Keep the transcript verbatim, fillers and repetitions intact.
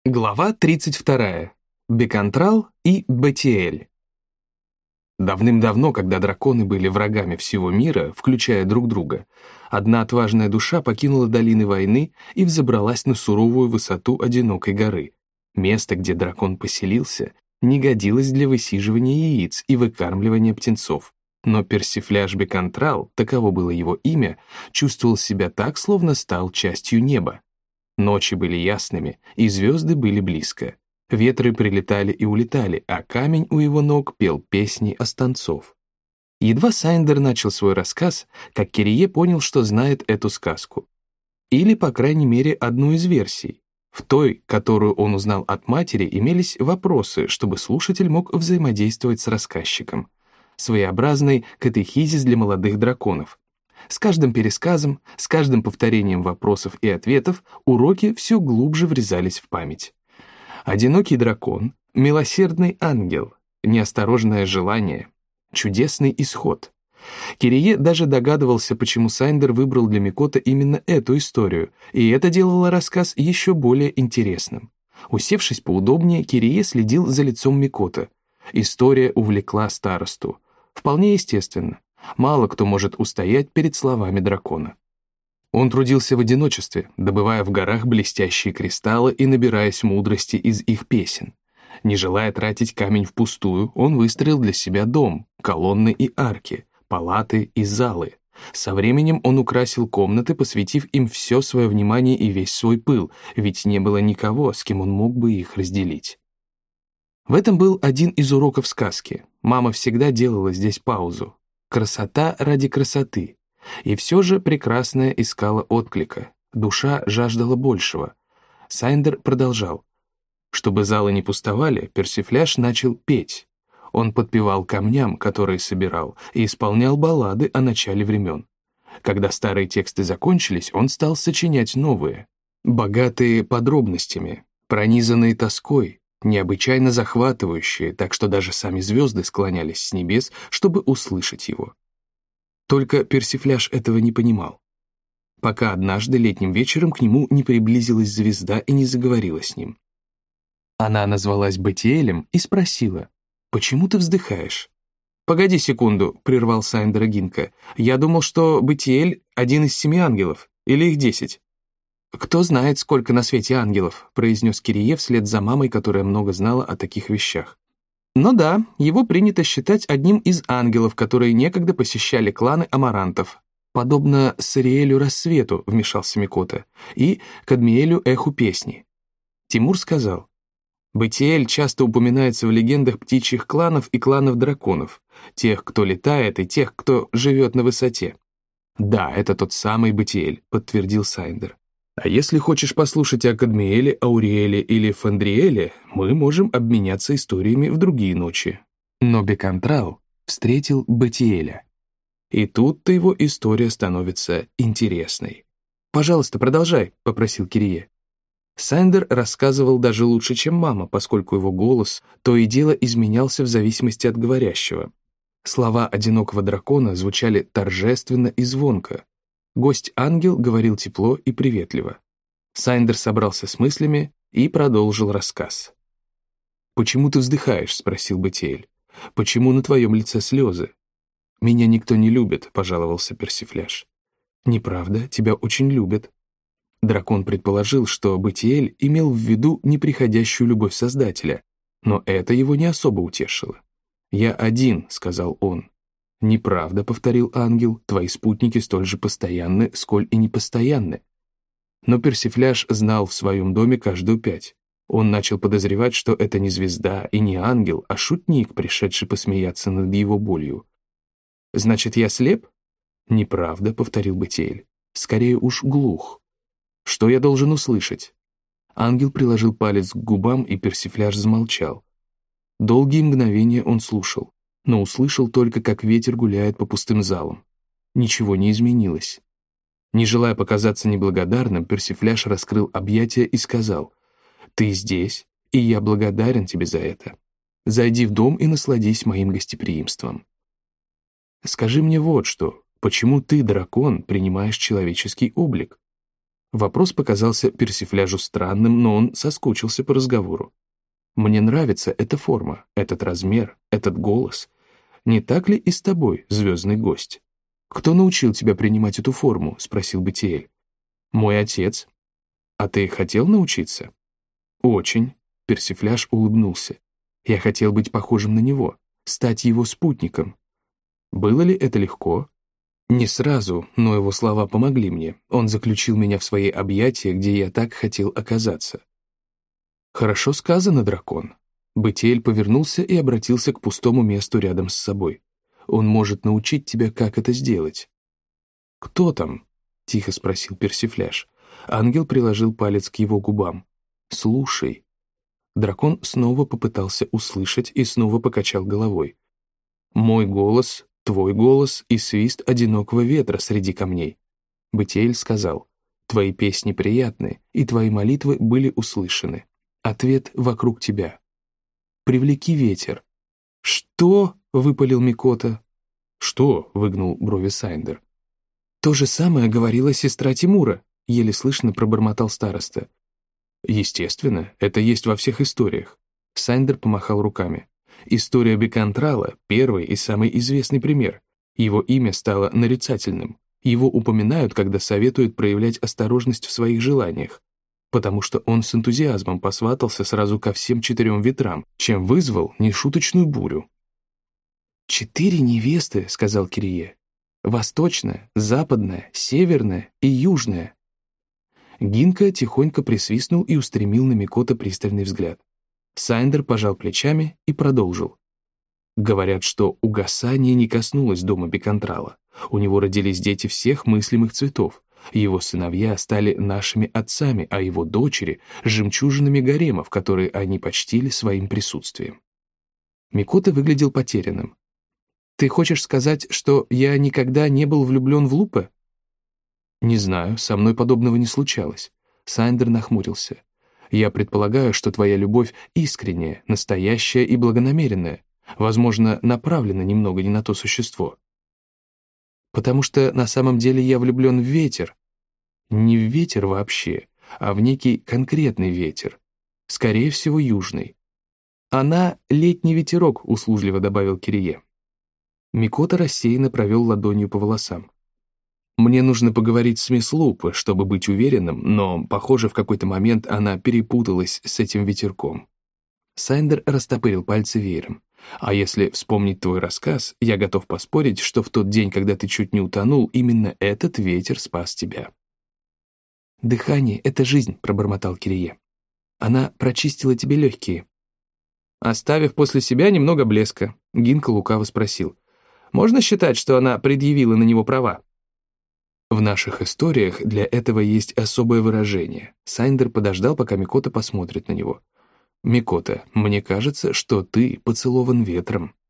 Глава тридцать вторая. Бекантрал и Бетиэль. Давным-давно, когда драконы были врагами всего мира, включая друг друга, одна отважная душа покинула долины войны и взобралась на суровую высоту одинокой горы. Место, где дракон поселился, не годилось для высиживания яиц и выкармливания птенцов. Но Персифляж Бекантрал, таково было его имя, чувствовал себя так, словно стал частью неба. Ночи были ясными, и звезды были близко. Ветры прилетали и улетали, а камень у его ног пел песни останцов. Едва Сайндер начал свой рассказ, как Кирие понял, что знает эту сказку. Или, по крайней мере, одну из версий. В той, которую он узнал от матери, имелись вопросы, чтобы слушатель мог взаимодействовать с рассказчиком. Своеобразный катехизис для молодых драконов. С каждым пересказом, с каждым повторением вопросов и ответов уроки все глубже врезались в память. Одинокий дракон, милосердный ангел, неосторожное желание, чудесный исход. Кирие даже догадывался, почему Сайндер выбрал для Микото именно эту историю, и это делало рассказ еще более интересным. Усевшись поудобнее, Кирие следил за лицом Микото. История увлекла старосту. Вполне естественно. Мало кто может устоять перед словами дракона. Он трудился в одиночестве, добывая в горах блестящие кристаллы и набираясь мудрости из их песен. Не желая тратить камень впустую, он выстроил для себя дом, колонны и арки, палаты и залы. Со временем он украсил комнаты, посвятив им все свое внимание и весь свой пыл, ведь не было никого, с кем он мог бы их разделить. В этом был один из уроков сказки. Мама всегда делала здесь паузу. Красота ради красоты. И все же прекрасная искала отклика. Душа жаждала большего. Сайндер продолжал. Чтобы залы не пустовали, Персифляж начал петь. Он подпевал камням, которые собирал, и исполнял баллады о начале времен. Когда старые тексты закончились, он стал сочинять новые, богатые подробностями, пронизанные тоской, необычайно захватывающие, так что даже сами звезды склонялись с небес, чтобы услышать его. Только Персифляж этого не понимал. Пока однажды летним вечером к нему не приблизилась звезда и не заговорила с ним. Она назвалась Бетиэлем и спросила, «Почему ты вздыхаешь?» «Погоди секунду», — прервал Сайндера Гинка. «Я думал, что Бетиэль — один из семи ангелов, или их десять». «Кто знает, сколько на свете ангелов», — произнес Кирие вслед за мамой, которая много знала о таких вещах. «Но да, его принято считать одним из ангелов, которые некогда посещали кланы амарантов, подобно Сариэлю Рассвету», — вмешался Микото, и Кадмиэлю Эху Песни. Тимур сказал, «Бетиэль часто упоминается в легендах птичьих кланов и кланов драконов, тех, кто летает, и тех, кто живет на высоте». «Да, это тот самый Бетиэль», — подтвердил Сайндер. «А если хочешь послушать о Кадмиэле, Ауриэле или Фандриэле, мы можем обменяться историями в другие ночи». Но Бекантрал встретил Бетиэля. И тут-то его история становится интересной. «Пожалуйста, продолжай», — попросил Кирие. Сайндер рассказывал даже лучше, чем мама, поскольку его голос то и дело изменялся в зависимости от говорящего. Слова одинокого дракона звучали торжественно и звонко. Гость-ангел говорил тепло и приветливо. Сайндер собрался с мыслями и продолжил рассказ. «Почему ты вздыхаешь?» — спросил Бетиэль. «Почему на твоем лице слезы?» «Меня никто не любит», — пожаловался Персифляж. «Неправда, тебя очень любят». Дракон предположил, что Бетиэль имел в виду неприходящую любовь Создателя, но это его не особо утешило. «Я один», — сказал он. «Неправда», — повторил ангел, — «твои спутники столь же постоянны, сколь и непостоянны». Но Персифляж знал в своем доме каждую пять. Он начал подозревать, что это не звезда и не ангел, а шутник, пришедший посмеяться над его болью. «Значит, я слеп?» «Неправда», — повторил Бетиэль, — «скорее уж глух». «Что я должен услышать?» Ангел приложил палец к губам, и Персифляж замолчал. Долгие мгновения он слушал, но услышал только, как ветер гуляет по пустым залам. Ничего не изменилось. Не желая показаться неблагодарным, Персифляж раскрыл объятия и сказал, «Ты здесь, и я благодарен тебе за это. Зайди в дом и насладись моим гостеприимством. Скажи мне вот что, почему ты, дракон, принимаешь человеческий облик?» Вопрос показался Персифляжу странным, но он соскучился по разговору. «Мне нравится эта форма, этот размер, этот голос. Не так ли и с тобой, звездный гость?» «Кто научил тебя принимать эту форму?» — спросил Бетиэль. «Мой отец». «А ты хотел научиться?» «Очень», — Персифляж улыбнулся. «Я хотел быть похожим на него, стать его спутником. Было ли это легко?» «Не сразу, но его слова помогли мне. Он заключил меня в свои объятия, где я так хотел оказаться». «Хорошо сказано, дракон». Бетиэль повернулся и обратился к пустому месту рядом с собой. «Он может научить тебя, как это сделать». «Кто там?» — тихо спросил Персифляж. Ангел приложил палец к его губам. «Слушай». Дракон снова попытался услышать и снова покачал головой. «Мой голос, твой голос и свист одинокого ветра среди камней». Бетиэль сказал: «Твои песни приятны, и твои молитвы были услышаны. Ответ вокруг тебя. Привлеки ветер». «Что?» — выпалил Микота. «Что?» — выгнул брови Сайндер. «То же самое говорила сестра Тимура», — еле слышно пробормотал староста. «Естественно, это есть во всех историях». Сайндер помахал руками. «История Бекантрала — первый и самый известный пример. Его имя стало нарицательным. Его упоминают, когда советуют проявлять осторожность в своих желаниях, потому что он с энтузиазмом посватался сразу ко всем четырем ветрам, чем вызвал нешуточную бурю». «Четыре невесты», — сказал Кирие. «Восточная, западная, северная и южная». Гинка тихонько присвистнул и устремил на Микота пристальный взгляд. Сайндер пожал плечами и продолжил. «Говорят, что угасание не коснулось дома Бекантрала. У него родились дети всех мыслимых цветов. Его сыновья стали нашими отцами, а его дочери — жемчужинами гаремов, которые они почтили своим присутствием». Микота выглядел потерянным. «Ты хочешь сказать, что я никогда не был влюблен в Лупе?» «Не знаю, со мной подобного не случалось». Сайндер нахмурился. «Я предполагаю, что твоя любовь искренняя, настоящая и благонамеренная, возможно, направлена немного не на то существо». «Потому что на самом деле я влюблен в ветер». «Не в ветер вообще, а в некий конкретный ветер. Скорее всего, южный». «Она — летний ветерок», — услужливо добавил Кирие. Микота рассеянно провел ладонью по волосам. «Мне нужно поговорить с мисс Лупе, чтобы быть уверенным, но, похоже, в какой-то момент она перепуталась с этим ветерком». Сайндер растопырил пальцы веером. «А если вспомнить твой рассказ, я готов поспорить, что в тот день, когда ты чуть не утонул, именно этот ветер спас тебя». «Дыхание — это жизнь», — пробормотал Кирие. «Она прочистила тебе легкие». Оставив после себя немного блеска, Гинка лукаво спросил: «Можно считать, что она предъявила на него права?» «В наших историях для этого есть особое выражение». Сайндер подождал, пока Микота посмотрит на него. «Микота, мне кажется, что ты поцелован ветром».